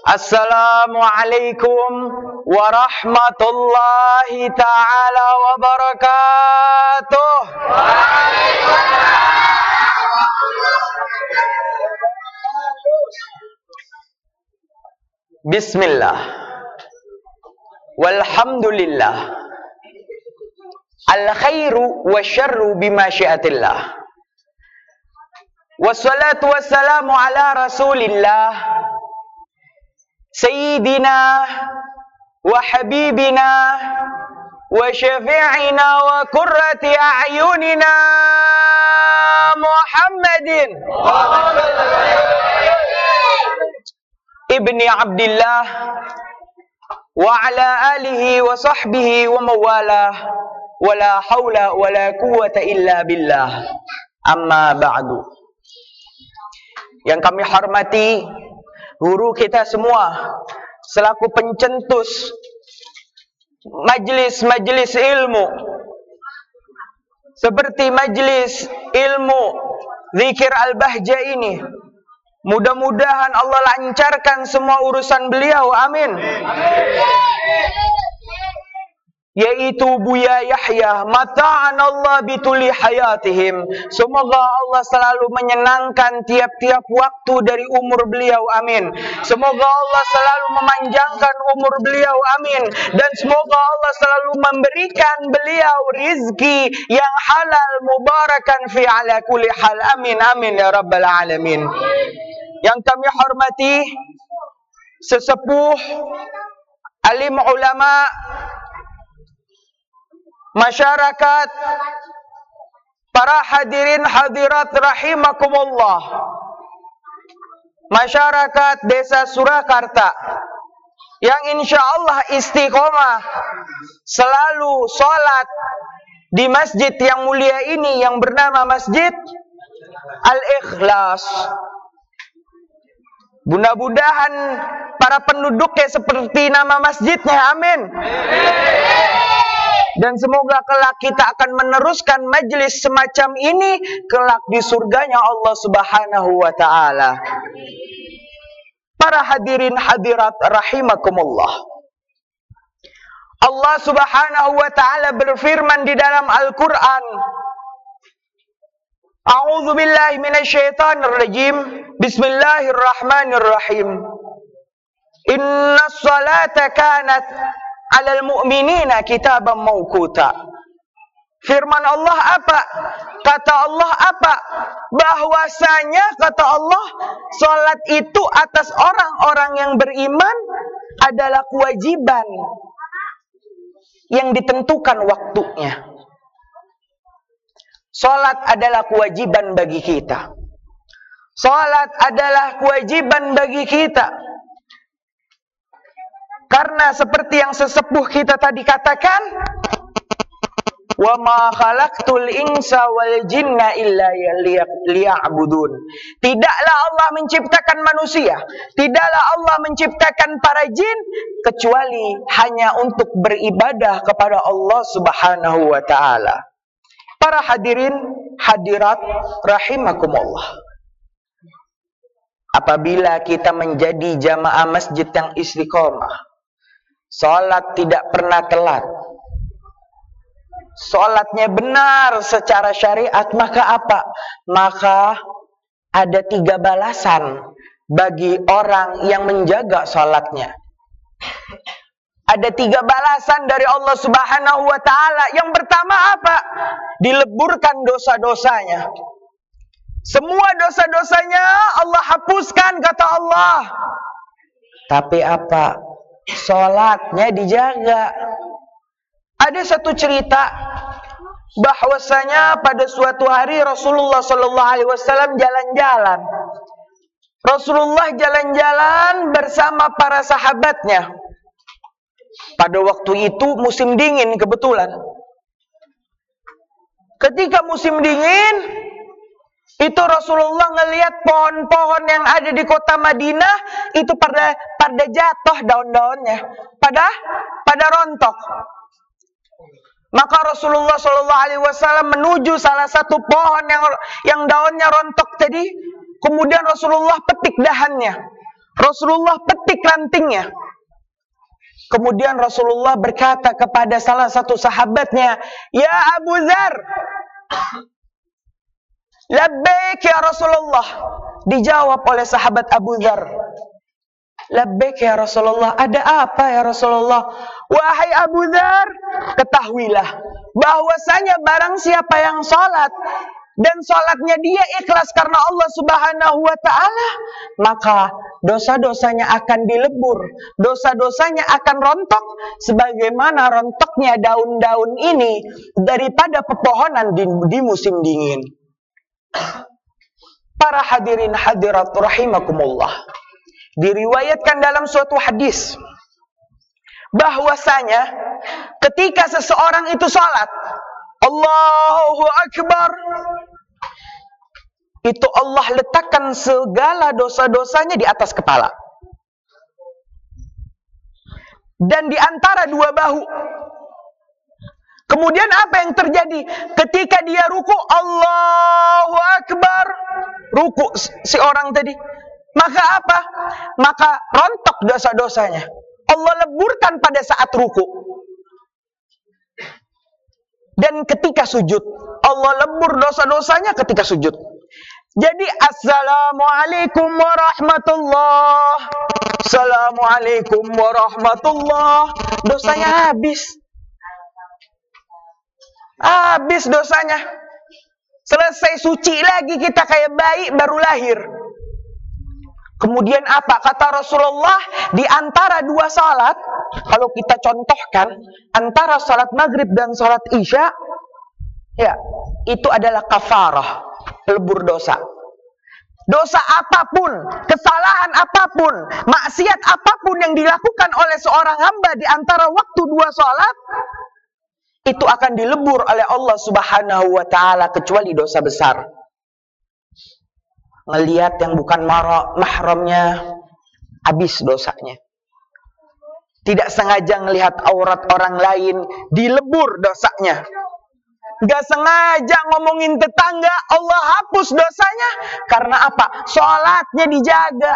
Assalamualaikum warahmatullahi ta'ala wabarakatuh. Bismillah. Walhamdulillah. Al-khairu wa syarru bimasyiatillah. Wassalatu wassalamu ala rasulillah Sayyidina wa habibina wa syafi'ina wa qurrati a'yunina Muhammadin ibni Abdillah wa ala alihi wa sahbihi wa mawalah wa la hawla wa la quwwata illa billah. Amma ba'du. Yang kami hormati guru kita semua selaku pencetus majlis-majlis ilmu seperti majlis ilmu Zikir Al-Bahja ini. Mudah-mudahan Allah lancarkan semua urusan beliau, amin. Yaitu Buya Yahya, mata'an Allah bituli hayatihim. Semoga Allah selalu menyenangkan tiap-tiap waktu dari umur beliau, amin. Semoga Allah selalu memanjangkan umur beliau, amin. Dan semoga Allah selalu memberikan beliau rizki yang halal mubarakan fi ala kulli hal, amin, amin ya rabbal alamin. Yang kami hormati sesepuh alim ulama, masyarakat, para hadirin hadirat rahimakumullah, masyarakat Desa Surakarta yang insyaallah istiqomah selalu sholat di masjid yang mulia ini yang bernama Masjid Al-Ikhlas. Mudah-mudahan para penduduknya seperti nama masjidnya, amin. Dan semoga kelak kita akan meneruskan majlis semacam ini kelak di surganya Allah Subhanahu wa ta'ala. Para hadirin hadirat rahimakumullah, Allah Subhanahu wa ta'ala berfirman di dalam Al-Quran, A'udzu billahi minasyaitonir rajim. Bismillahirrahmanirrahim. Innas salata kanat 'alal mu'minina kitaban mauquta. Firman Allah apa? Kata Allah apa? Bahwasanya kata Allah, salat itu atas orang-orang yang beriman adalah kewajiban yang ditentukan waktunya. Salat adalah kewajiban bagi kita. Salat adalah kewajiban bagi kita. Karena seperti yang sesepuh kita tadi katakan, wa ma khalaqtul insa wal jinna illa liya'budun. Tidaklah Allah menciptakan manusia, tidaklah Allah menciptakan para jin kecuali hanya untuk beribadah kepada Allah Subhanahu wa ta'ala. Para hadirin hadirat rahimakumullah, apabila kita menjadi jamaah masjid yang istiqomah, salat tidak pernah telat, salatnya benar secara syariat, maka apa? Maka ada 3 balasan bagi orang yang menjaga salatnya. Ada 3 balasan dari Allah Subhanahu wa ta'ala. Yang pertama apa? Dileburkan dosa-dosanya. Semua dosa-dosanya Allah hapuskan, kata Allah. Tapi apa? Salatnya dijaga. Ada satu cerita bahwasanya pada suatu hari Rasulullah SAW jalan-jalan. Rasulullah jalan-jalan bersama para sahabatnya. Pada waktu itu musim dingin kebetulan. Ketika musim dingin, itu Rasulullah ngelihat pohon-pohon yang ada di kota Madinah itu pada jatuh daun-daunnya, pada rontok. Maka Rasulullah SAW menuju salah satu pohon yang daunnya rontok tadi. Kemudian Rasulullah petik dahannya. Rasulullah petik rantingnya. Kemudian Rasulullah berkata kepada salah satu sahabatnya, "Ya Abu Dzar." "Labbaik ya Rasulullah." Dijawab oleh sahabat Abu Dzar, "Labbaik ya Rasulullah." "Ada apa ya Rasulullah?" "Wahai Abu Dzar, ketahuilah bahwasanya barang siapa yang sholat dan sholatnya dia ikhlas karena Allah Subhanahu wa ta'ala, maka dosa-dosanya akan dilebur, dosa-dosanya akan rontok sebagaimana rontoknya daun-daun ini daripada pepohonan di musim dingin. Para hadirin hadirat rahimakumullah, diriwayatkan dalam suatu hadis bahwasanya ketika seseorang itu sholat, Allahu Akbar, itu Allah letakkan segala dosa-dosanya di atas kepala dan di antara dua bahu. Kemudian apa yang terjadi? Ketika dia ruku, Allahu Akbar, ruku si orang tadi, maka apa? Maka rontok dosa-dosanya. Allah leburkan pada saat ruku. Dan ketika sujud, Allah lebur dosa-dosanya ketika sujud. Jadi assalamualaikum warahmatullah, assalamualaikum warahmatullah, dosanya habis dosanya. Selesai suci lagi kita kayak bayi baru lahir. Kemudian apa? Kata Rasulullah, di antara dua salat, kalau kita contohkan antara salat maghrib dan salat isya, ya, itu adalah kafarah, lebur dosa. Dosa apapun, kesalahan apapun, maksiat apapun yang dilakukan oleh seorang hamba di antara waktu dua salat, itu akan dilebur oleh Allah Subhanahu wa ta'ala, kecuali dosa besar. Ngelihat yang bukan mahramnya, habis dosanya. Tidak sengaja ngelihat aurat orang lain, dilebur dosanya. Gak sengaja ngomongin tetangga, Allah hapus dosanya. Karena apa? Sholatnya dijaga.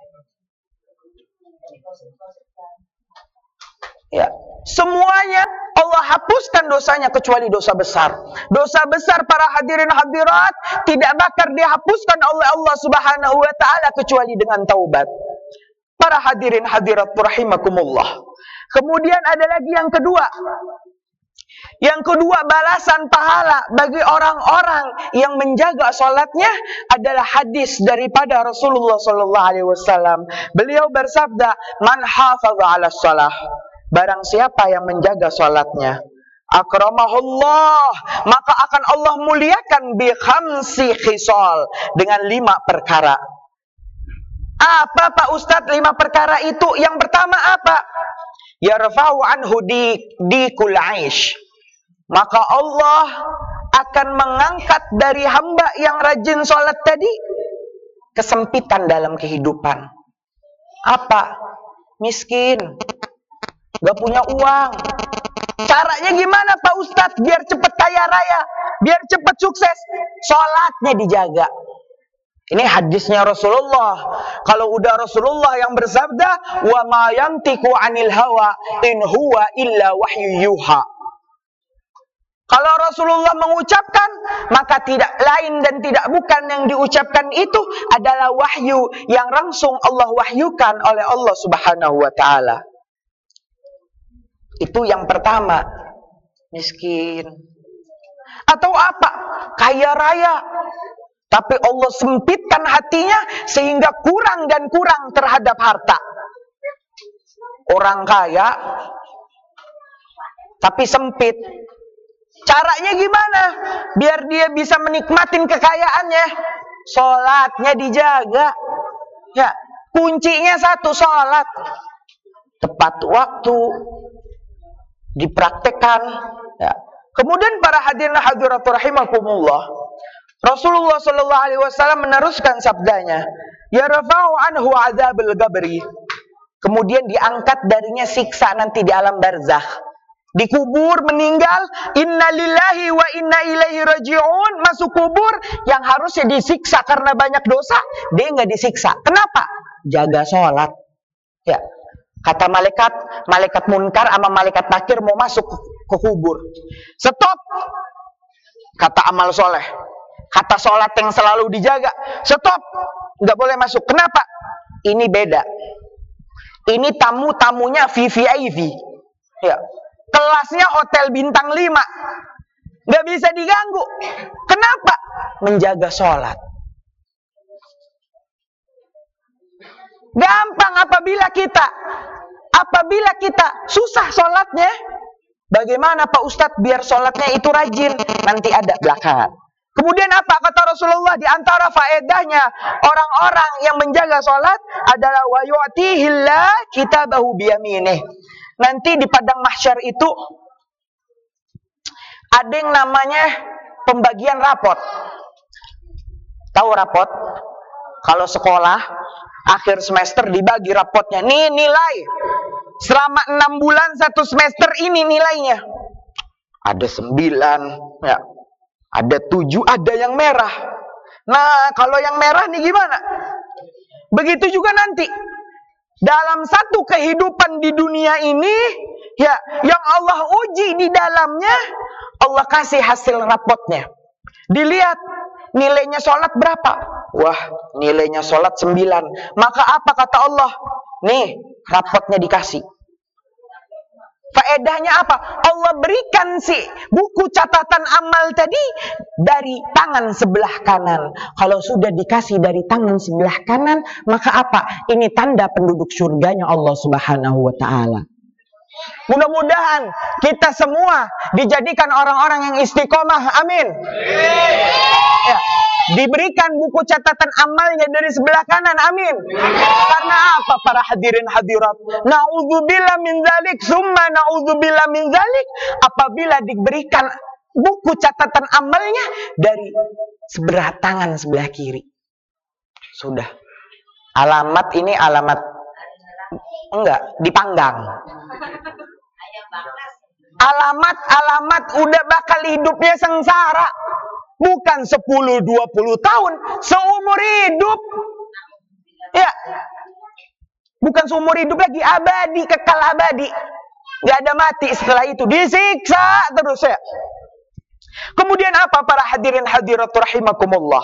Ya, semuanya Allah hapuskan dosanya kecuali dosa besar. Dosa besar para hadirin hadirat tidak bakal dihapuskan oleh Allah Subhanahu wa ta'ala kecuali dengan taubat. Para hadirin hadirat rahimakumullah. Kemudian ada lagi yang kedua. Yang kedua, balasan pahala bagi orang-orang yang menjaga salatnya adalah hadis daripada Rasulullah sallallahu alaihi wasallam. Beliau bersabda, "Man hafaza 'ala shalah." Barang siapa yang menjaga salatnya, akramahullah, maka akan Allah muliakan bi khamsi khisal, dengan 5 perkara. Apa Pak Ustadz 5 perkara itu? Yang pertama apa? Yarfa'u anhu dikul aish. Maka Allah akan mengangkat dari hamba yang rajin sholat tadi kesempitan dalam kehidupan. Apa? Miskin, gak punya uang. Caranya gimana Pak Ustadz biar cepat kaya raya, biar cepat sukses? Sholatnya dijaga. Ini hadisnya Rasulullah. Kalau udah Rasulullah yang bersabda, wa ma yantiqu 'anil hawa in huwa illa wahyu yuha. Kalau Rasulullah mengucapkan, maka tidak lain dan tidak bukan yang diucapkan itu adalah wahyu yang langsung Allah wahyukan oleh Allah Subhanahu wa ta'ala. Itu yang pertama. Miskin. Atau apa? Kaya raya, tapi Allah sempitkan hatinya sehingga kurang dan kurang terhadap harta. Orang kaya tapi sempit. Caranya gimana? Biar dia bisa menikmatin kekayaannya. Sholatnya dijaga. Ya, kuncinya satu, sholat. Tepat waktu. Dipraktekkan. Ya. Kemudian para hadirin hadirat rahimakumullah, Rasulullah sallallahu alaihi wasallam meneruskan sabdanya, yarfa'u anhu adzabul qabri. Kemudian diangkat darinya siksa nanti di alam barzakh. Dikubur, meninggal, innalillahi wa inna ilaihi raji'un, masuk kubur yang harusnya disiksa karena banyak dosa, dia nggak disiksa. Kenapa? jaga sholat. Ya, kata malaikat munkar sama malaikat nakir mau masuk ke kubur. Stop. Kata amal soleh, kata sholat yang selalu dijaga, stop, nggak boleh masuk. Kenapa? Ini beda. Ini tamu-tamunya VVIP. Ya, kelasnya hotel bintang 5. Nggak bisa diganggu. Kenapa? Menjaga sholat. Gampang apabila kita susah sholatnya. Bagaimana Pak Ustadz biar sholatnya itu rajin? Nanti ada belakangan. Kemudian apa kata Rasulullah? Di antara faedahnya orang-orang yang menjaga sholat adalah wa yu'tihillah kitabahu biyaminih. Nanti di padang mahsyar itu ada yang namanya pembagian rapot. Tahu rapot? Kalau sekolah akhir semester dibagi rapotnya. Nih nilai selama 6 bulan 1 semester ini nilainya. Ada 9, ya. Ada 7, ada yang merah. Nah, kalau yang merah nih gimana? Begitu juga nanti. Dalam satu kehidupan di dunia ini, ya, yang Allah uji di dalamnya, Allah kasih hasil rapotnya. Dilihat nilainya sholat berapa? Wah, nilainya sholat 9. Maka apa kata Allah? Nih, rapotnya dikasih. Faedahnya apa? Allah berikan si buku catatan amal tadi dari tangan sebelah kanan. Kalau sudah dikasih dari tangan sebelah kanan, maka apa? Ini tanda penduduk surganya Allah Subhanahu wa ta'ala. Mudah-mudahan kita semua dijadikan orang-orang yang istiqomah. Amin. Ya, diberikan buku catatan amalnya dari sebelah kanan. Amin. Karena apa para hadirin hadirat? Na'udzubillah min dzalik, summa na'udzubillah min dzalik. Apabila diberikan buku catatan amalnya dari sebelah tangan sebelah kiri. Sudah. Alamat ini alamat enggak dipanggang. Alamat udah bakal hidupnya sengsara. Bukan 10-20 tahun, seumur hidup. Ya. Bukan seumur hidup lagi, abadi, kekal abadi. Gak ada mati setelah itu, disiksa terus ya. Kemudian apa para hadirin hadirat rahimakumullah?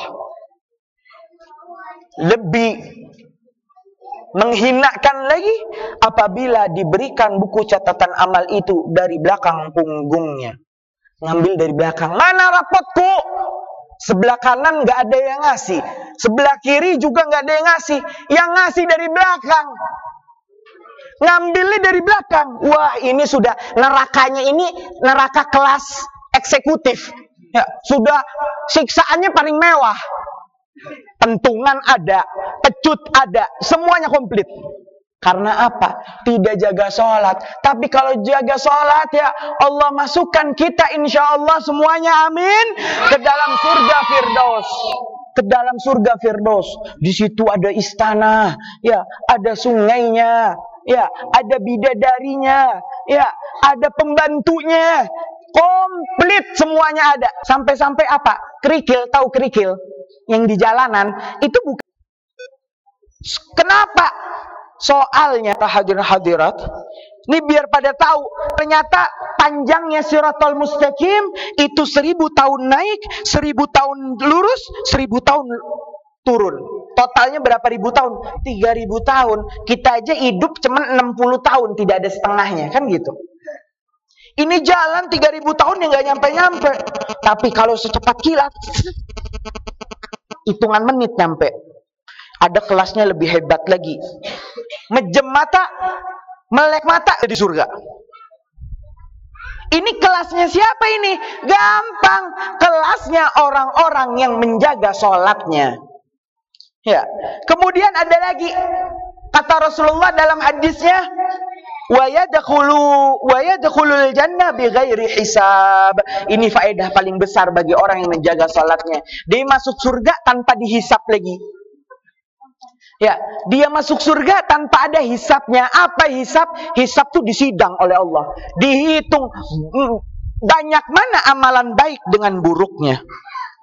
Lebih menghinakan lagi apabila diberikan buku catatan amal itu dari belakang punggungnya. Ngambil dari belakang. Mana rapotku? Sebelah kanan gak ada yang ngasih. Sebelah kiri juga gak ada yang ngasih. Yang ngasih dari belakang. Ngambilnya dari belakang. Wah, ini sudah nerakanya ini neraka kelas eksekutif. Ya, sudah siksaannya paling mewah. Pentungan ada, pecut ada, semuanya komplit. Karena apa? Tidak jaga sholat. Tapi kalau jaga sholat ya Allah masukkan kita insya Allah semuanya amin ke dalam surga Firdaus. Ke dalam surga Firdaus. Di situ ada istana, ya, ada sungainya, ya, ada bidadarinya, ya, ada pembantunya. Komplit semuanya ada. Sampai-sampai apa? Kerikil, tahu kerikil? Yang di jalanan itu bukan. Kenapa? Soalnya hadirin hadirat, ini biar pada tahu, ternyata panjangnya Siratal Mustaqim itu 1000 tahun naik, 1000 tahun lurus, 1000 tahun turun. Totalnya berapa ribu tahun? 3000 tahun. Kita aja hidup cuma 60 tahun, tidak ada setengahnya, kan gitu. Ini jalan 3000 tahun yang gak nyampe-nyampe. Tapi kalau secepat kilat, hitungan menit nyampe. Ada kelasnya lebih hebat lagi. Mejem mata, melek mata di surga. Ini kelasnya siapa ini? Gampang. Kelasnya orang-orang yang menjaga sholatnya. Ya. Kemudian ada lagi. Kata Rasulullah dalam hadisnya, wa yadkhulul jannah bighairi hisab. Ini faedah paling besar bagi orang yang menjaga sholatnya. Dia masuk surga tanpa dihisap lagi. Ya, dia masuk surga tanpa ada hisapnya. Apa hisap? Hisap itu disidang oleh Allah. Dihitung banyak mana amalan baik dengan buruknya.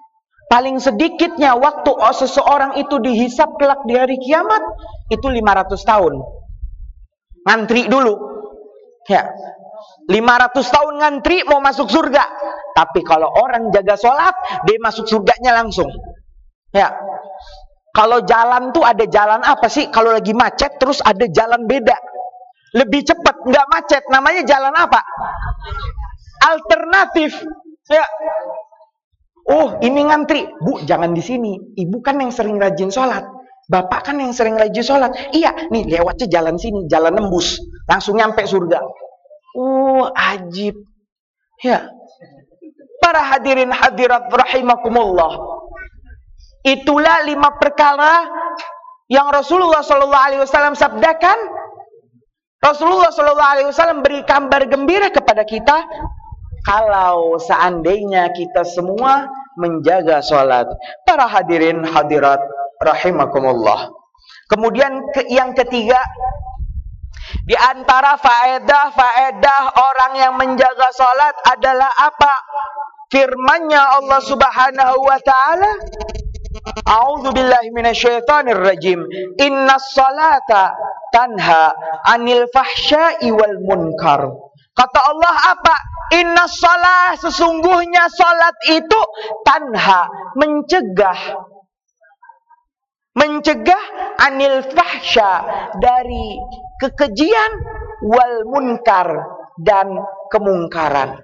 Paling sedikitnya waktu seseorang itu dihisap kelak di hari kiamat itu 500 tahun. Ngantri dulu. Ya. 500 tahun ngantri mau masuk surga. Tapi kalau orang jaga sholat, dia masuk surganya langsung. Ya. Kalau jalan tuh ada jalan apa sih? Kalau lagi macet terus ada jalan beda. Lebih cepat, nggak macet. Namanya jalan apa? Alternatif. Ya. Oh, ini ngantri. Bu, jangan di sini. Ibu kan yang sering rajin sholat. Bapak kan yang sering rajin sholat. Iya, nih lewatnya jalan sini, jalan nembus. Langsung nyampe surga. Ajib. Ya. Para hadirin hadirat rahimakumullah. Itulah 5 perkara yang Rasulullah SAW sabdakan. Rasulullah SAW beri kabar gembira kepada kita kalau seandainya kita semua menjaga sholat. Para hadirin hadirat rahimakumullah. Kemudian yang ketiga, di antara faedah orang yang menjaga sholat adalah apa? Firman-Nya Allah Subhanahu wa taala, A'udzu billahi minasyaitonir rajim. Innas salata tanha 'anil fahsya'i wal munkar. Kata Allah apa? Innas shalah, sesungguhnya salat itu tanha, mencegah 'anil fahsya, dari kekejian, wal munkar, dan kemungkaran.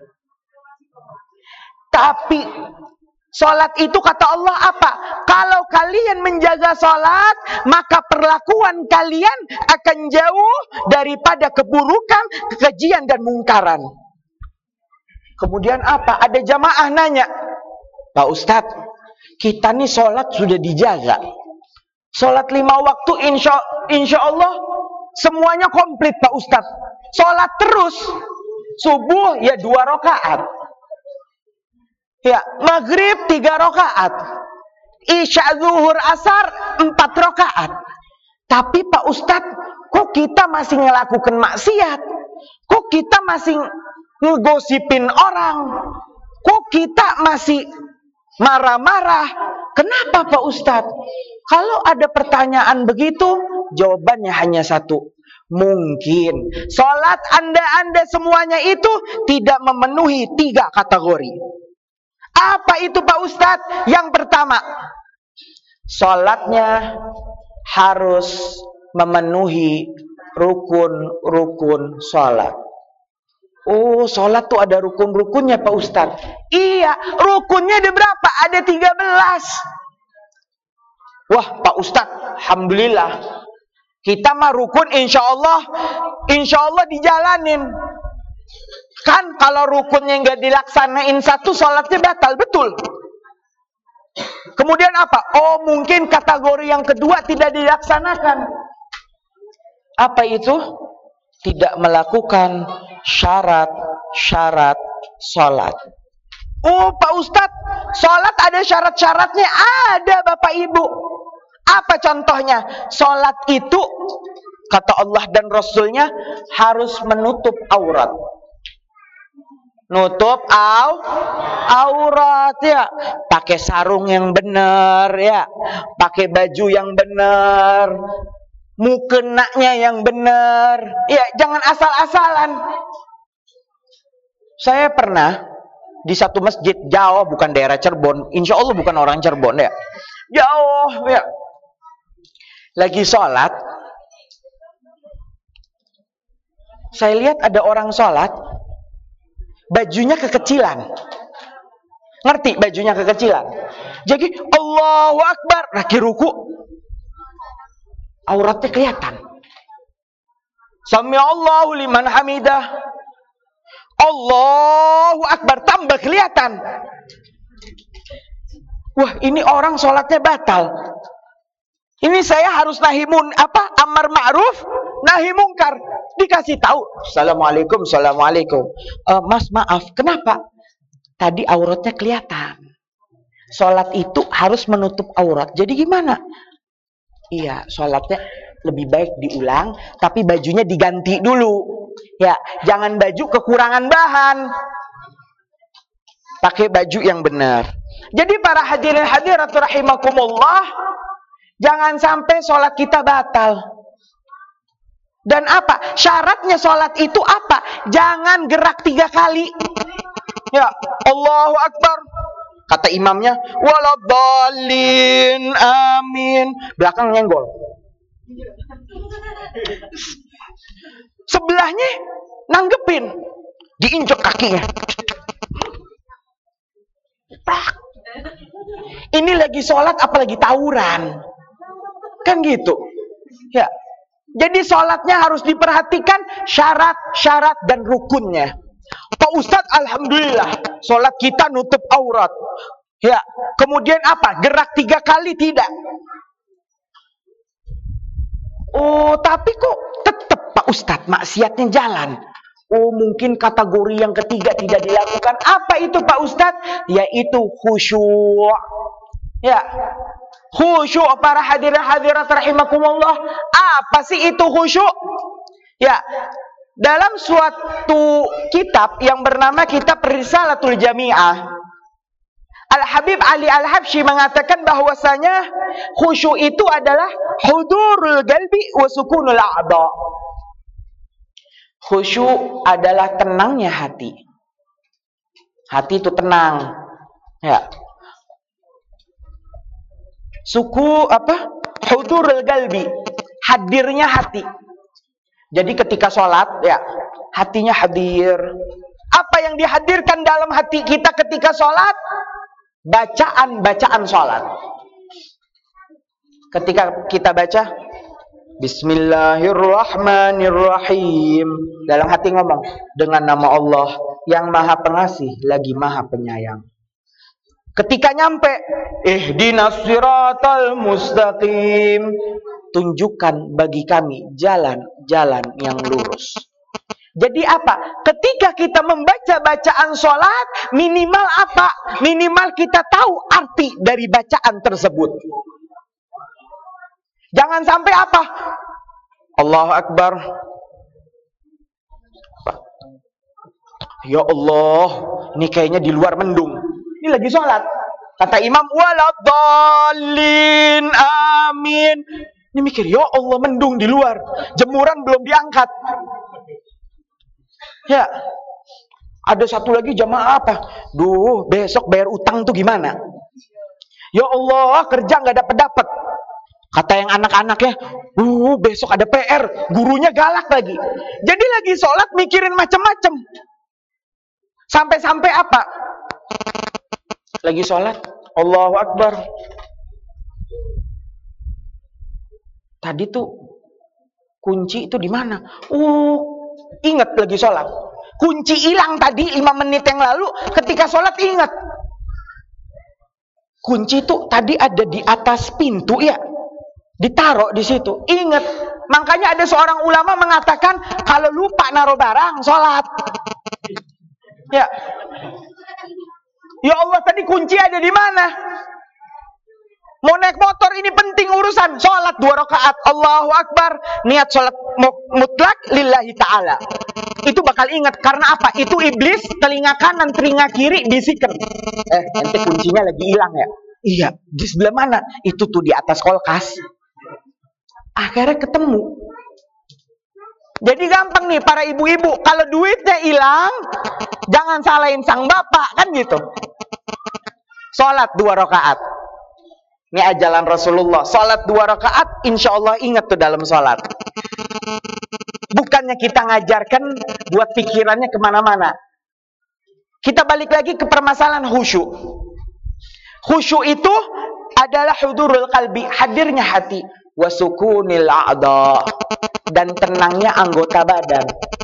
Tapi salat itu kata Allah apa? Kalau kalian menjaga salat, maka perlakuan kalian akan jauh daripada keburukan, kekejian, dan mungkaran. Kemudian apa? Ada jamaah nanya, Pak Ustadz, kita nih salat sudah dijaga. Salat 5 waktu insya Allah semuanya komplit Pak Ustadz. Salat terus. Subuh ya 2 rakaat. Ya, maghrib 3 rakaat. Isya, zuhur, asar 4 rakaat. Tapi Pak Ustadz, kok kita masih ngelakukan maksiat? Kok kita masih ngegosipin orang? Kok kita masih marah-marah? Kenapa Pak Ustadz? Kalau ada pertanyaan begitu, jawabannya hanya satu. Mungkin sholat anda semuanya itu tidak memenuhi 3 kategori. Apa itu Pak Ustadz? Yang pertama, sholatnya harus memenuhi rukun-rukun sholat. Oh, sholat tuh ada rukun-rukunnya Pak Ustadz. Iya, rukunnya ada berapa? Ada 13. Wah Pak Ustadz, alhamdulillah. Kita mah rukun insya Allah dijalanin. Kan kalau rukunnya nggak dilaksanain satu, sholatnya batal, betul. Kemudian apa? Oh, mungkin kategori yang kedua tidak dilaksanakan. Apa itu? Tidak melakukan syarat-syarat sholat. Oh Pak Ustadz, sholat ada syarat-syaratnya? Ada Bapak Ibu. Apa contohnya? Sholat itu, kata Allah dan Rasulnya, harus menutup aurat. Nutup aurat ya. Pakai sarung yang benar ya. Pakai baju yang benar. Mukenanya yang benar. Ya, jangan asal-asalan. Saya pernah di satu masjid jauh, bukan daerah Cirebon. Insya Allah bukan orang Cirebon ya. Jauh ya. Lagi sholat. Saya lihat ada orang sholat, bajunya kekecilan. Ngerti bajunya kekecilan? Jadi Allahu Akbar, lagi ruku, auratnya kelihatan. Sami Allahu liman hamidah. Allahu Akbar, tambah kelihatan. Wah, ini orang sholatnya batal. Ini saya harus amar ma'ruf, nahi mungkar. Dikasih tahu, Assalamualaikum. Mas maaf, kenapa? Tadi auratnya kelihatan. Sholat itu harus menutup aurat. Jadi gimana? Iya, sholatnya lebih baik diulang, tapi bajunya diganti dulu. Ya, jangan baju kekurangan bahan. Pakai baju yang benar. Jadi para hadirin hadirat rahimakumullah, jangan sampai sholat kita batal. Dan apa? Syaratnya sholat itu apa? Jangan gerak 3 kali. Ya, Allahu Akbar. Kata imamnya, waladhdallin, amin. Belakang nyenggol. Sebelahnya nanggepin, diinjek kakinya. Ini lagi sholat apalagi tawuran. Kan gitu. Ya. Jadi sholatnya harus diperhatikan syarat-syarat dan rukunnya. Pak Ustadz, alhamdulillah, sholat kita nutup aurat. Ya, kemudian apa? Gerak 3 kali tidak. Oh, tapi kok tetap Pak Ustadz maksiatnya jalan. Oh, mungkin kategori yang ketiga tidak dilakukan. Apa itu Pak Ustadz? Yaitu khusyuk. Ya, khusyuk para hadirin hadirat rahimakumullah. Apa sih itu khusyuk? Ya, dalam suatu kitab yang bernama Kitab Risalatul Jami'ah, Al-Habib Ali Al-Habsyi mengatakan bahwasanya khusyuk itu adalah hudurul qalbi wa sukunul a'dha. Khusyuk adalah tenangnya hati. Hati itu tenang. Ya. Hudurul qalbi, hadirnya hati. Jadi ketika sholat, ya, hatinya hadir. Apa yang dihadirkan dalam hati kita ketika sholat? Bacaan sholat. Ketika kita baca Bismillahirrahmanirrahim, dalam hati ngomong, dengan nama Allah yang maha pengasih lagi maha penyayang. Ketika nyampe, ihdinas siratal mustaqim, tunjukkan bagi kami jalan-jalan yang lurus. Jadi apa? Ketika kita membaca bacaan sholat, minimal apa? Minimal kita tahu arti dari bacaan tersebut. Jangan sampai apa? Allahu Akbar. Ya Allah, ini kayaknya di luar mendung. Ini lagi sholat. Kata imam, waladhdallin, amin. Ini mikir, ya Allah mendung di luar. Jemuran belum diangkat. Ya, ada satu lagi jamaah apa? Duh, besok bayar utang tuh gimana? Ya Allah, kerja nggak dapat. Kata yang anak-anaknya, besok ada PR, gurunya galak lagi. Jadi lagi sholat mikirin macam-macam. Sampai-sampai apa? Lagi sholat, Allahu Akbar. Tadi tuh kunci itu di mana? Ingat lagi sholat. Kunci hilang tadi 5 menit yang lalu. Ketika sholat ingat. Kunci itu tadi ada di atas pintu ya. Ditaruh di situ. Ingat. Makanya ada seorang ulama mengatakan kalau lupa naruh barang, sholat. Ya. Ya Allah, tadi kunci ada di mana? Mau naik motor ini penting urusan. Sholat 2 rakaat. Allahu Akbar. Niat sholat mutlak lillahi ta'ala. Itu bakal ingat. Karena apa? Itu iblis telinga kanan, telinga kiri bisikan. Ente kuncinya lagi hilang ya? Iya. Di sebelah mana? Itu tuh di atas kulkas. Akhirnya ketemu. Jadi gampang nih para ibu-ibu. Kalau duitnya hilang, jangan salahin sang bapak. Kan gitu. Sholat 2 rakaat. Ini ajalan Rasulullah. Sholat 2 rakaat, insya Allah ingat tuh dalam sholat. Bukannya kita ngajarkan buat pikirannya kemana-mana. Kita balik lagi ke permasalahan khusyuk. Khusyuk itu adalah hudurul qalbi, hadirnya hati. Wasukunil a'dha, dan tenangnya anggota badan.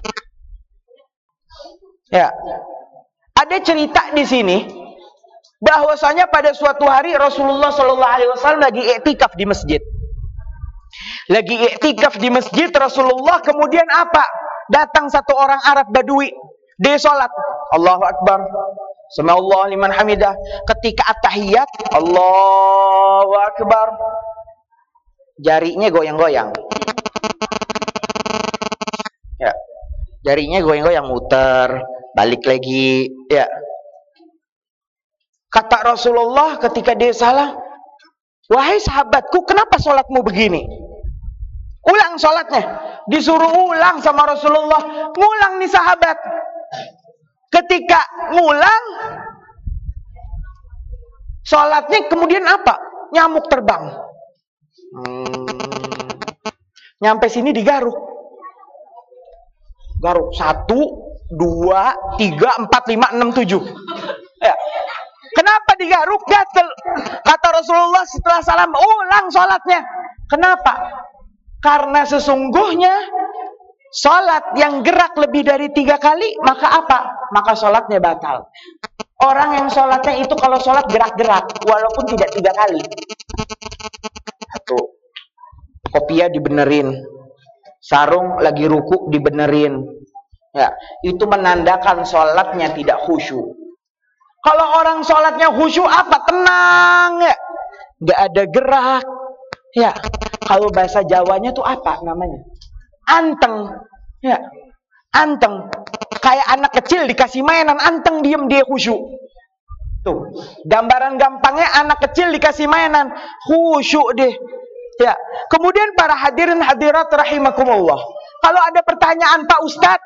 Ya. Ada cerita di sini bahwasanya pada suatu hari Rasulullah SAW lagi iktikaf di masjid. Lagi iktikaf di masjid Rasulullah, kemudian apa? Datang satu orang Arab Badui. Dia sholat. Allahu Akbar. Sami'allahu liman hamidah. Ketika at-tahiyat, Allahu Akbar. Jarinya goyang-goyang. Ya. Jarinya goyang-goyang, muter, balik lagi, ya. Kata Rasulullah ketika dia salah, wahai sahabatku, kenapa sholatmu begini? Ulang sholatnya. Disuruh ulang sama Rasulullah. Ngulang nih sahabat. Ketika ngulang, sholatnya kemudian apa? Nyamuk terbang. Nyampe sini digaruk. Garuk 1, 2, 3, 4, 5, 6, 7. Ya. Kenapa digaruk? Gatel. Kata Rasulullah setelah salam, ulang sholatnya. Kenapa? Karena sesungguhnya sholat yang gerak lebih dari 3 kali, maka apa? Maka sholatnya batal. Orang yang sholatnya itu kalau sholat gerak-gerak, walaupun tidak 3 kali. Satu, kopiah dibenerin. Sarung lagi ruku dibenerin. Ya, itu menandakan sholatnya tidak khusyuk. Kalau orang sholatnya khusyuk apa? Tenang ya. Gak ada gerak. Ya, kalau bahasa Jawanya tuh apa namanya? Anteng. Ya, anteng. Kayak anak kecil dikasih mainan, anteng diem dia khusyuk. Tuh, gambaran gampangnya anak kecil dikasih mainan, khusyuk deh. Ya, kemudian para hadirin hadirat rahimakumullah. Kalau ada pertanyaan Pak Ustadz,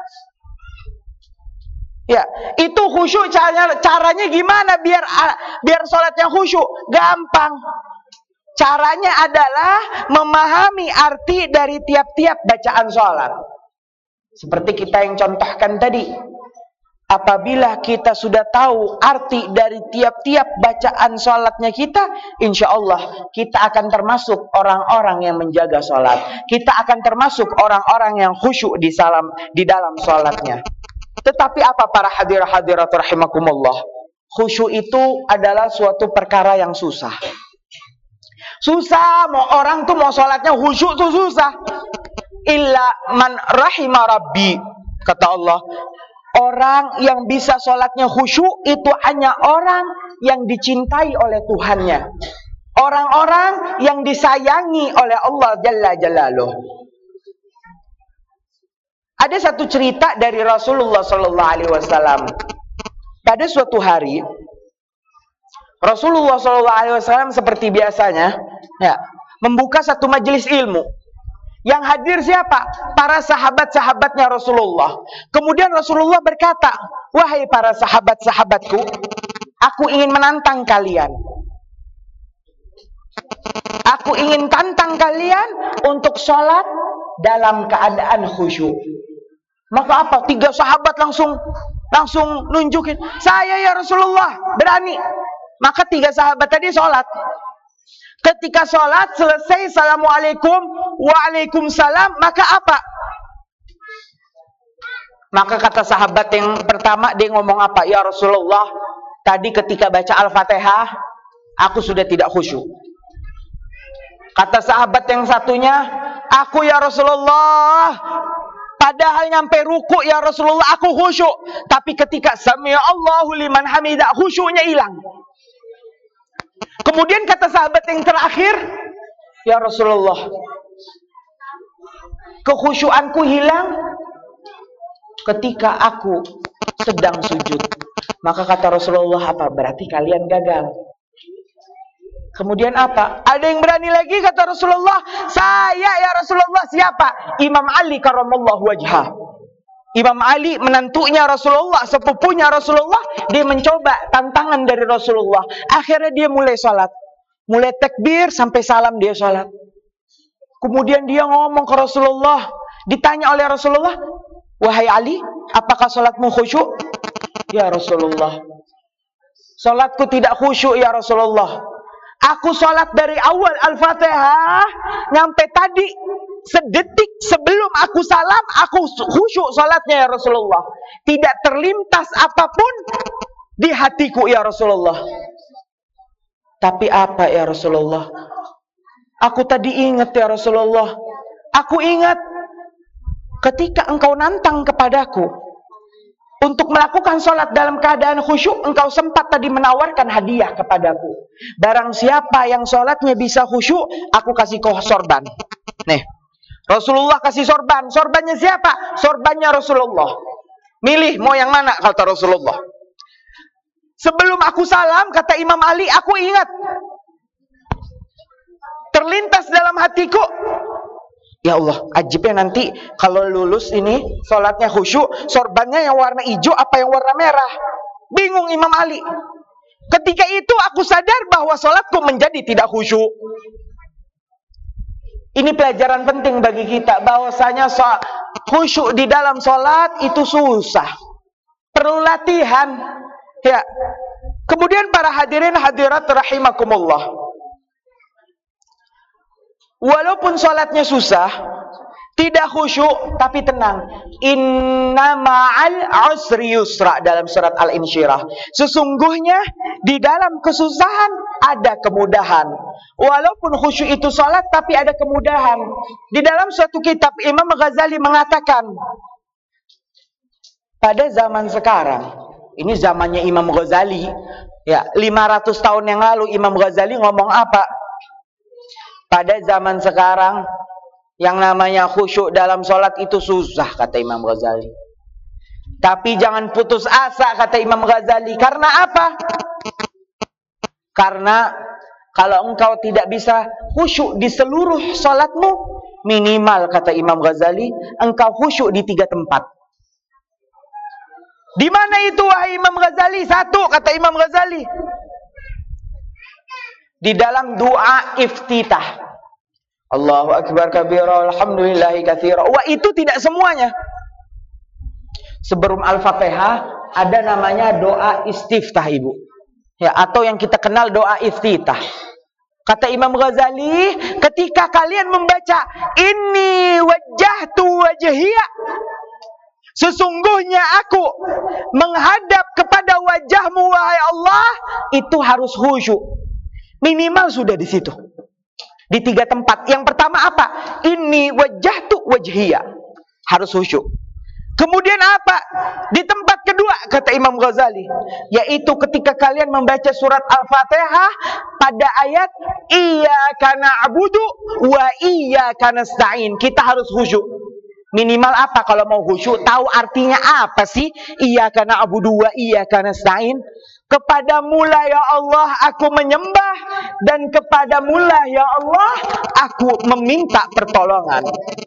ya, itu khusyuk caranya gimana biar sholatnya khusyuk? Gampang. Caranya adalah memahami arti dari tiap-tiap bacaan sholat. Seperti kita yang contohkan tadi. Apabila kita sudah tahu arti dari tiap-tiap bacaan sholatnya kita, insya Allah kita akan termasuk orang-orang yang menjaga sholat. Kita akan termasuk orang-orang yang khusyuk di dalam sholatnya. Tetapi apa para hadirat rahimakumullah? Khusyuk itu adalah suatu perkara yang susah. Susah, orang tuh mau sholatnya khusyuk tuh susah. Illa man rahima rabbi, kata Allah. Orang yang bisa sholatnya khusyuk itu hanya orang yang dicintai oleh Tuhannya. Orang-orang yang disayangi oleh Allah Jalla Jalaluh. Ada satu cerita dari Rasulullah Sallallahu Alaihi Wasallam. Pada suatu hari, Rasulullah Sallallahu Alaihi Wasallam seperti biasanya, ya, membuka satu majelis ilmu. Yang hadir siapa? Para sahabat-sahabatnya Rasulullah. Kemudian Rasulullah berkata, wahai para sahabat-sahabatku, aku ingin menantang kalian. Aku ingin tantang kalian untuk sholat dalam keadaan khusyuk. Maka apa? 3 sahabat langsung nunjukin, saya ya Rasulullah, berani. Maka 3 sahabat tadi sholat. Ketika sholat selesai, assalamualaikum, waalaikumsalam, maka apa? Maka kata sahabat yang pertama, dia ngomong apa? Ya Rasulullah, tadi ketika baca Al-Fatihah, aku sudah tidak khusyuk. Kata sahabat yang satunya, aku ya Rasulullah, padahal nyampe ruku ya Rasulullah, aku khusyuk. Tapi ketika sami'a Allahu liman hamidah, khusyuknya hilang. Kemudian kata sahabat yang terakhir, ya Rasulullah, kekhusyuanku hilang ketika aku sedang sujud. Maka kata Rasulullah, apa? Berarti kalian gagal. Kemudian apa? Ada yang berani lagi, kata Rasulullah, saya ya Rasulullah. Siapa? Imam Ali karramallahu wajhah. Imam Ali menantunya Rasulullah, sepupunya Rasulullah, dia mencoba tantangan dari Rasulullah. Akhirnya dia mulai sholat. Mulai takbir sampai salam dia sholat. Kemudian dia ngomong ke Rasulullah. Ditanya oleh Rasulullah, wahai Ali, apakah sholatmu khusyuk? Ya Rasulullah, sholatku tidak khusyuk ya Rasulullah. Aku sholat dari awal Al-Fatihah nyampe tadi, sedetik sebelum aku salam, aku khusyuk sholatnya ya Rasulullah. Tidak terlintas apapun di hatiku ya Rasulullah. Tapi apa ya Rasulullah? Aku tadi ingat ya Rasulullah. Aku ingat ketika engkau nantang kepadaku untuk melakukan sholat dalam keadaan khusyuk, engkau sempat tadi menawarkan hadiah kepadaku. Barang siapa yang sholatnya bisa khusyuk, aku kasih kau sorban. Nih, Rasulullah kasih sorban. Sorbannya siapa? Sorbannya Rasulullah. Milih mau yang mana, kata Rasulullah. Sebelum aku salam, kata Imam Ali, aku ingat. Terlintas dalam hatiku, ya Allah, ajibnya nanti kalau lulus ini, sholatnya khusyuk, sorbannya yang warna hijau apa yang warna merah. Bingung Imam Ali. Ketika itu aku sadar bahwa sholatku menjadi tidak khusyuk. Ini pelajaran penting bagi kita, bahwasanya khusyuk di dalam sholat itu susah. Perlu latihan. Ya. Kemudian para hadirin hadirat rahimakumullah. Walaupun sholatnya susah, tidak khusyuk, tapi tenang. Inna ma'al usri yusra dalam surat Al-Insyirah. Sesungguhnya di dalam kesusahan ada kemudahan. Walaupun khusyuk itu sholat, tapi ada kemudahan. Di dalam suatu kitab Imam Ghazali mengatakan, pada zaman sekarang, ini zamannya Imam Ghazali, ya 500 tahun yang lalu Imam Ghazali ngomong apa? Pada zaman sekarang, yang namanya khusyuk dalam sholat itu susah, kata Imam Ghazali. Tapi jangan putus asa, kata Imam Ghazali. Karena apa? Karena kalau engkau tidak bisa khusyuk di seluruh sholatmu, minimal, kata Imam Ghazali, engkau khusyuk di 3 tempat. Di mana itu, wahai Imam Ghazali? 1, kata Imam Ghazali, di dalam doa iftitah. Allahu akbar kabira, alhamdulillahi katsira. Wah, itu tidak semuanya. Sebelum Al-Fatihah ada namanya doa istiftah, Ibu. Ya, atau yang kita kenal doa iftitah. Kata Imam Ghazali, ketika kalian membaca inni wajjahtu wajhiya, sesungguhnya aku menghadap kepada wajahmu wahai Allah, itu harus khusyuk. Minimal sudah di situ. Di 3 tempat. Yang pertama apa? Inni wajjahtu wajhiya. Harus khusyuk. Kemudian apa? Di tempat kedua, kata Imam Ghazali, yaitu ketika kalian membaca surat Al-Fatihah pada ayat iyyaka na'budu wa iyyaka nasta'in. Kita harus khusyuk. Minimal apa kalau mau khusyuk? Tahu artinya apa sih? Iyyaka na'budu wa iyyaka nasta'in. Kepadamu-lah ya Allah aku menyembah, dan kepadamu-lah ya Allah aku meminta pertolongan.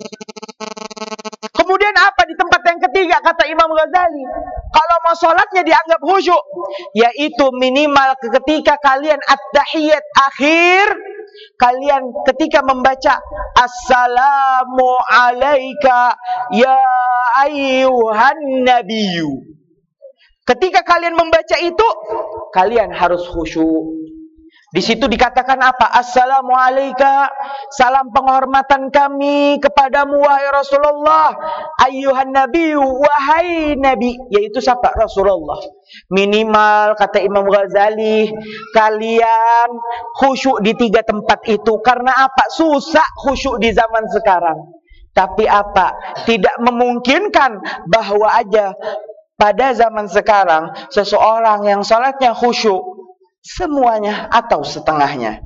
Kemudian apa di tempat yang ketiga, kata Imam Ghazali? Kalau mau sholatnya dianggap khusyuk, yaitu minimal ketika kalian at-tahiyat akhir, kalian ketika membaca assalamu alaika ya ayyuhan nabiyyu. Ketika kalian membaca itu, kalian harus khusyuk. Di situ dikatakan apa? Assalamu alaika, salam penghormatan kami kepadamu wahai Rasulullah, ayyuhan nabi, wahai nabi, yaitu siapa? Rasulullah. Minimal, kata Imam Ghazali, kalian khusyuk di 3 tempat itu. Karena apa? Susah khusyuk di zaman sekarang. Tapi apa? Tidak memungkinkan bahwa aja pada zaman sekarang seseorang yang sholatnya khusyuk semuanya atau setengahnya.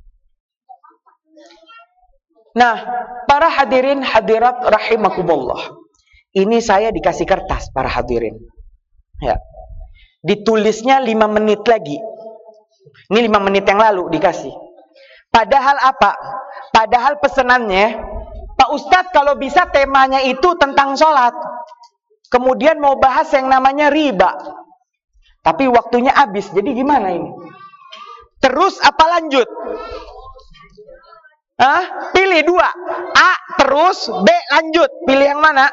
Nah, para hadirin hadirat rahimakumullah, ini saya dikasih kertas, para hadirin. Ya. Ditulisnya 5 menit lagi. Ini 5 menit yang lalu dikasih. Padahal apa? Padahal pesenannya, Pak Ustadz kalau bisa temanya itu tentang sholat. Kemudian mau bahas yang namanya riba. Tapi waktunya habis. Jadi gimana ini? Terus apa lanjut? Pilih 2. A terus, B lanjut. Pilih yang mana?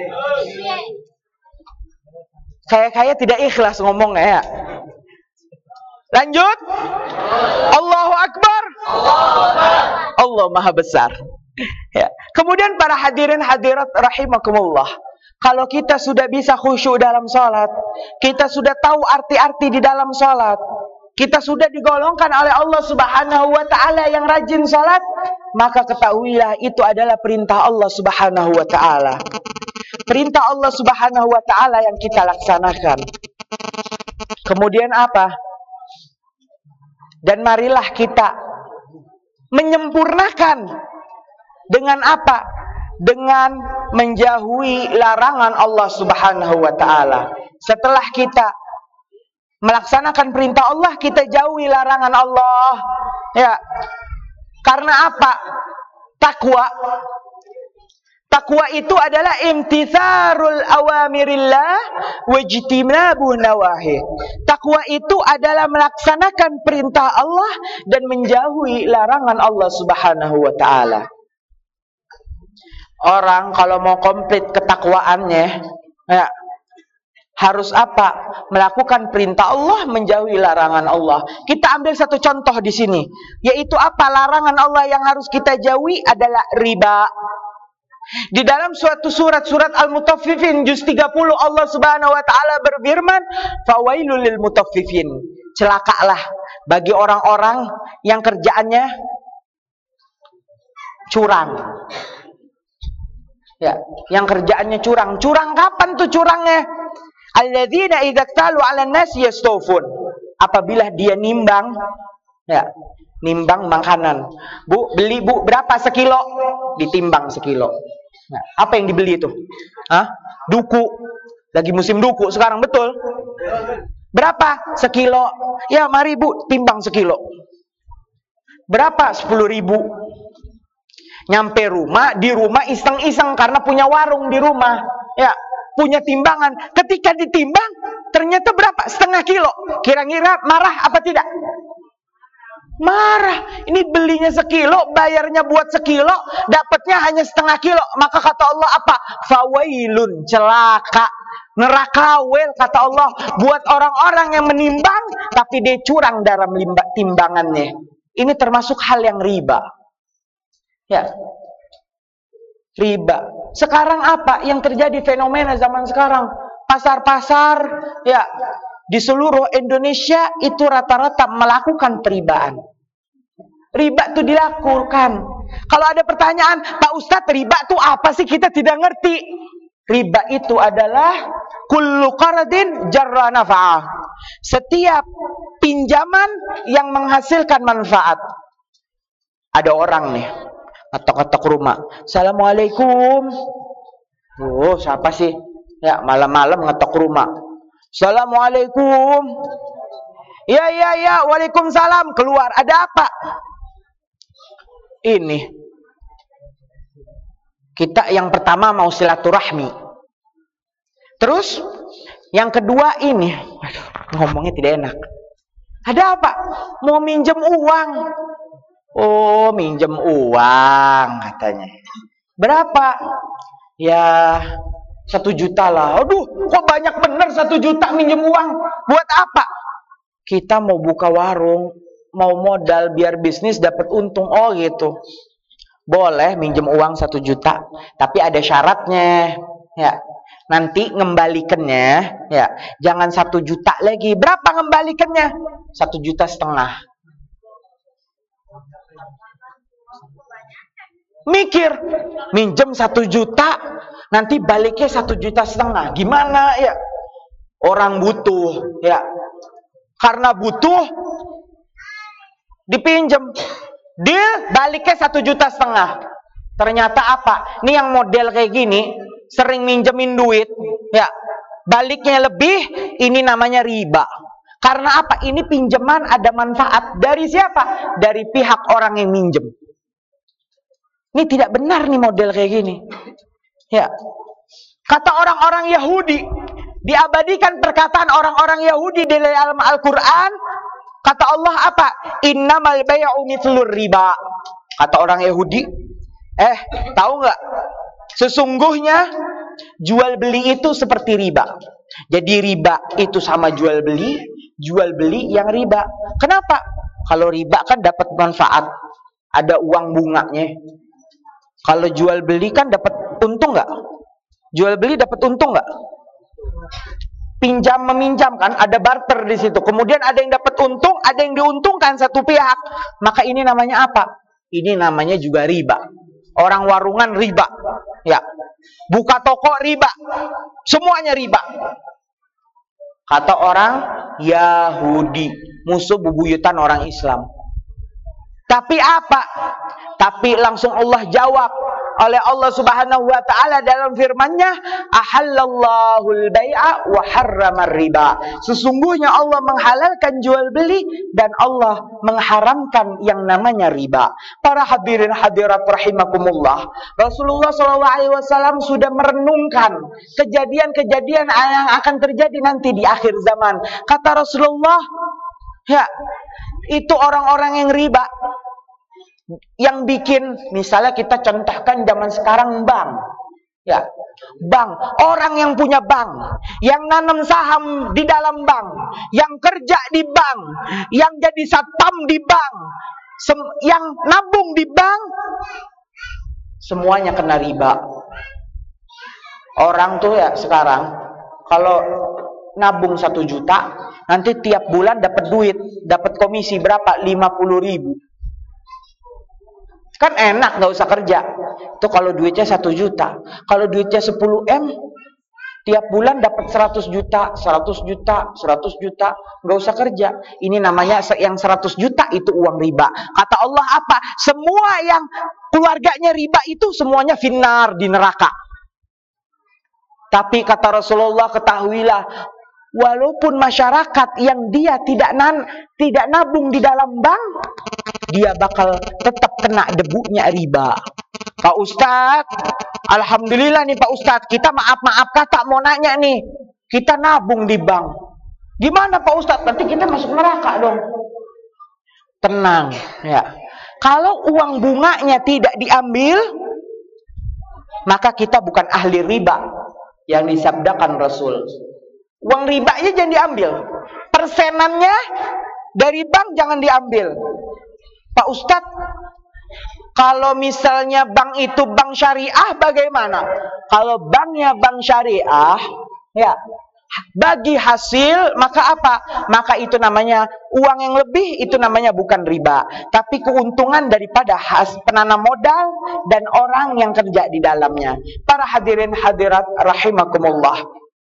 Kayak tidak ikhlas ngomongnya ya. Lanjut. Allahu Akbar. Allah Maha Besar. Ya. Kemudian para hadirin hadirat rahimakumullah, kalau kita sudah bisa khusyuk dalam sholat, kita sudah tahu arti-arti di dalam sholat, kita sudah digolongkan oleh Allah Subhanahu wa Ta'ala yang rajin sholat, maka ketahuilah itu adalah perintah Allah Subhanahu wa Ta'ala. Perintah Allah Subhanahu wa Ta'ala yang kita laksanakan. Kemudian apa? Dan marilah kita menyempurnakan dengan apa? Dengan menjauhi larangan Allah Subhanahu wa Ta'ala. Setelah kita melaksanakan perintah Allah, kita jauhi larangan Allah. Ya. Karena apa? Takwa itu adalah imtitharul awamirillah wajtinabun nawahi. Takwa itu adalah melaksanakan perintah Allah dan menjauhi larangan Allah Subhanahu wa taala. Orang kalau mau komplit ketakwaannya, ya, harus apa? Melakukan perintah Allah, menjauhi larangan Allah. Kita ambil satu contoh di sini, yaitu apa? Larangan Allah yang harus kita jauhi adalah riba. Di dalam suatu surat Al-Mutaffifin juz 30 Allah Subhanahu wa taala berfirman, "Fawailul lil mutaffifin." Celakalah bagi orang-orang yang kerjaannya curang. Ya, yang kerjaannya curang. Curang kapan tuh curangnya? Alladzina idza talu 'alan nasi yastawfun. Apabila dia nimbang, ya, nimbang makanan. Bu, beli Bu, berapa sekilo? Ditimbang sekilo. Nah, apa yang dibeli itu? Hah? Duku. Lagi musim duku sekarang, betul? Berapa? Sekilo. Ya, mari Bu, timbang sekilo. Berapa? 10.000. Nyampe rumah, di rumah iseng-iseng karena punya warung di rumah. Ya, punya timbangan. Ketika ditimbang, ternyata berapa? Setengah kilo. Kira-kira marah apa tidak? Marah. Ini belinya sekilo, bayarnya buat sekilo, dapatnya hanya setengah kilo. Maka kata Allah apa? Fawailun, celaka, neraka wel kata Allah buat orang-orang yang menimbang tapi dia curang dalam timbangannya. Ini termasuk hal yang riba. Ya. Riba. Sekarang apa yang terjadi fenomena zaman sekarang? Pasar-pasar, ya, di seluruh Indonesia itu rata-rata melakukan peribaan. Riba itu dilakukan. Kalau ada pertanyaan, Pak Ustadz, riba itu apa sih? Kita tidak ngerti. Riba itu adalah kullu qardin jarra nafa'ah. Setiap pinjaman yang menghasilkan manfaat. Ada orang nih, ketok-ketok rumah. Assalamualaikum. Oh, siapa sih? Ya, malam-malam ngetok rumah. Assalamualaikum. Ya, waalaikumsalam. Keluar, ada apa? Ini. Kita yang pertama mau silaturahmi. Terus, yang kedua ini. Aduh, ngomongnya tidak enak. Ada apa? Mau minjem uang. Oh, minjem uang katanya. Berapa? Ya, 1 juta lah. Aduh, kok banyak bener 1 juta minjem uang. Buat apa? Kita mau buka warung, mau modal biar bisnis dapat untung. Oh gitu. Boleh minjem uang 1 juta, tapi ada syaratnya. Ya, nanti ngembalikannya, ya, jangan 1 juta lagi. Berapa ngembalikannya? 1,5 juta. Mikir, minjem 1 juta, nanti baliknya 1,5 juta. Gimana ya? Orang butuh, ya. Karena butuh, dipinjem. Deal, baliknya 1,5 juta. Ternyata apa? Ini yang model kayak gini, sering minjemin duit, ya. Baliknya lebih, ini namanya riba. Karena apa? Ini pinjaman ada manfaat. Dari siapa? Dari pihak orang yang minjem. Ini tidak benar nih model kayak gini. Ya. Kata orang-orang Yahudi, diabadikan perkataan orang-orang Yahudi di dalam Al-Quran. Kata Allah apa? Innamal bay'u mithlur riba. Kata orang Yahudi, tahu nggak? Sesungguhnya jual beli itu seperti riba. Jadi riba itu sama jual beli yang riba. Kenapa? Kalau riba kan dapat manfaat, ada uang bunganya. Kalau jual beli kan dapat untung nggak? Jual beli dapat untung nggak? Pinjam meminjam kan, ada barter di situ. Kemudian ada yang dapat untung, ada yang diuntungkan satu pihak. Maka ini namanya apa? Ini namanya juga riba. Orang warungan riba, ya. Buka toko riba, semuanya riba. Kata orang Yahudi, musuh bebuyutan orang Islam. Tapi apa? Tapi langsung Allah jawab, oleh Allah Subhanahu wa taala dalam firman-Nya, "Ahallallahu al-bai'a wa harramar riba." Sesungguhnya Allah menghalalkan jual beli dan Allah mengharamkan yang namanya riba. Para hadirin hadirat rahimakumullah, Rasulullah SAW sudah merenungkan kejadian-kejadian yang akan terjadi nanti di akhir zaman. Kata Rasulullah, ya, itu orang-orang yang riba, yang bikin, misalnya kita contohkan zaman sekarang bank, ya, bank, orang yang punya bank, yang nanam saham di dalam bank, yang kerja di bank, yang jadi satpam di bank, yang nabung di bank, semuanya kena riba. Orang tuh ya sekarang kalau nabung 1 juta, nanti tiap bulan dapat duit, dapat komisi berapa? 50.000. Kan enak, nggak usah kerja. Itu kalau duitnya 1 juta. Kalau duitnya 10 M, tiap bulan dapat 100 juta, 100 juta, 100 juta, nggak usah kerja. Ini namanya yang 100 juta itu uang riba. Kata Allah apa? Semua yang keluarganya riba itu semuanya finnar, di neraka. Tapi kata Rasulullah, ketahuilah, walaupun masyarakat yang dia tidak nabung di dalam bank, dia bakal tetap kena debunya riba. Pak Ustadz, alhamdulillah nih Pak Ustadz, kita maaf kata mau nanya nih, kita nabung di bank. Gimana Pak Ustadz? Nanti kita masuk neraka dong. Tenang, ya. Kalau uang bunganya tidak diambil, maka kita bukan ahli riba yang disabdakan Rasul. Uang ribanya jangan diambil. Persenannya dari bank jangan diambil. Pak Ustadz, kalau misalnya bank itu bank syariah bagaimana? Kalau banknya bank syariah, ya, bagi hasil, maka apa? Maka itu namanya uang yang lebih, itu namanya bukan riba, tapi keuntungan daripada penanam modal dan orang yang kerja di dalamnya. Para hadirin hadirat rahimakumullah,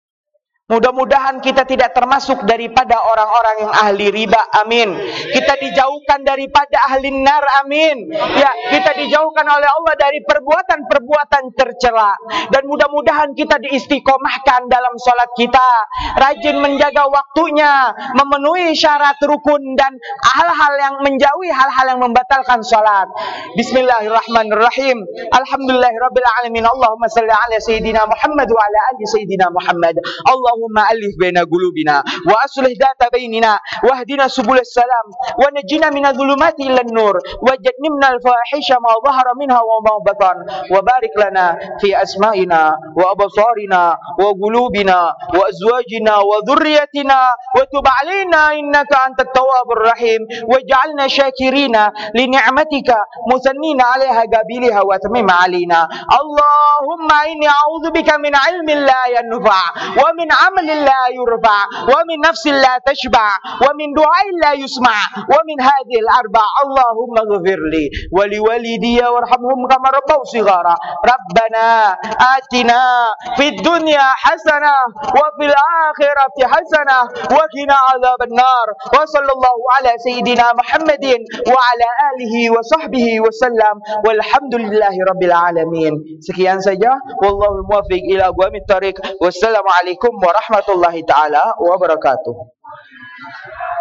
mudah-mudahan kita tidak termasuk daripada orang-orang yang ahli riba, amin. Kita dijauhkan daripada ahli nar, amin. Ya, kita dijauhkan oleh Allah dari perbuatan-perbuatan tercela. Dan mudah-mudahan kita diistiqomahkan dalam sholat kita, rajin menjaga waktunya, memenuhi syarat rukun dan hal-hal yang menjauhi hal-hal yang membatalkan sholat. Bismillahirrahmanirrahim. Alhamdulillahirabbil alamin. Allahumma shalli ala sayyidina Muhammad wa ala ali sayyidina Muhammad. Allahumma alif baina qulubina wa aslih dhata bainina wahdina subulus salam wa najina minadh dhulumati ilan nur wa jannibna al-fahisha ma dhahara minha wa ma batan wa barik lana fi asma'ina wa absarina wa qulubina wa azwajina wa dhurriyyatina wa tub 'alaina innaka antat tawwabur rahim waj'alna syakirina li ni'matika musannina 'alaiha qabiliha wa tamim 'alaina. Allahumma inni a'udzubika min 'ilmin la yanfa' wa min عمل لا يرفع ومن نفس لا تشبع ومن دعاء لا يسمع ومن هذه الأربع. اللهم اغفر لي ولوالدي وارحمهم كما ربوا صغارا. ربنا آتنا في الدنيا حسنة وفي الآخرة حسنة وقنا عذاب النار. وصلى الله على سيدنا محمد وعلى آله وصحبه وسلم والحمد لله رب العالمين. Sekian saja, wallahu muwaffiq ila aqwamit thariq. Wassalamualaikum warahmatullahi taala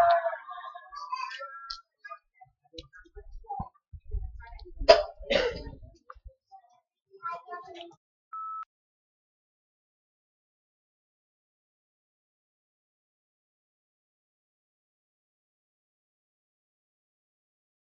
wabarakatuh.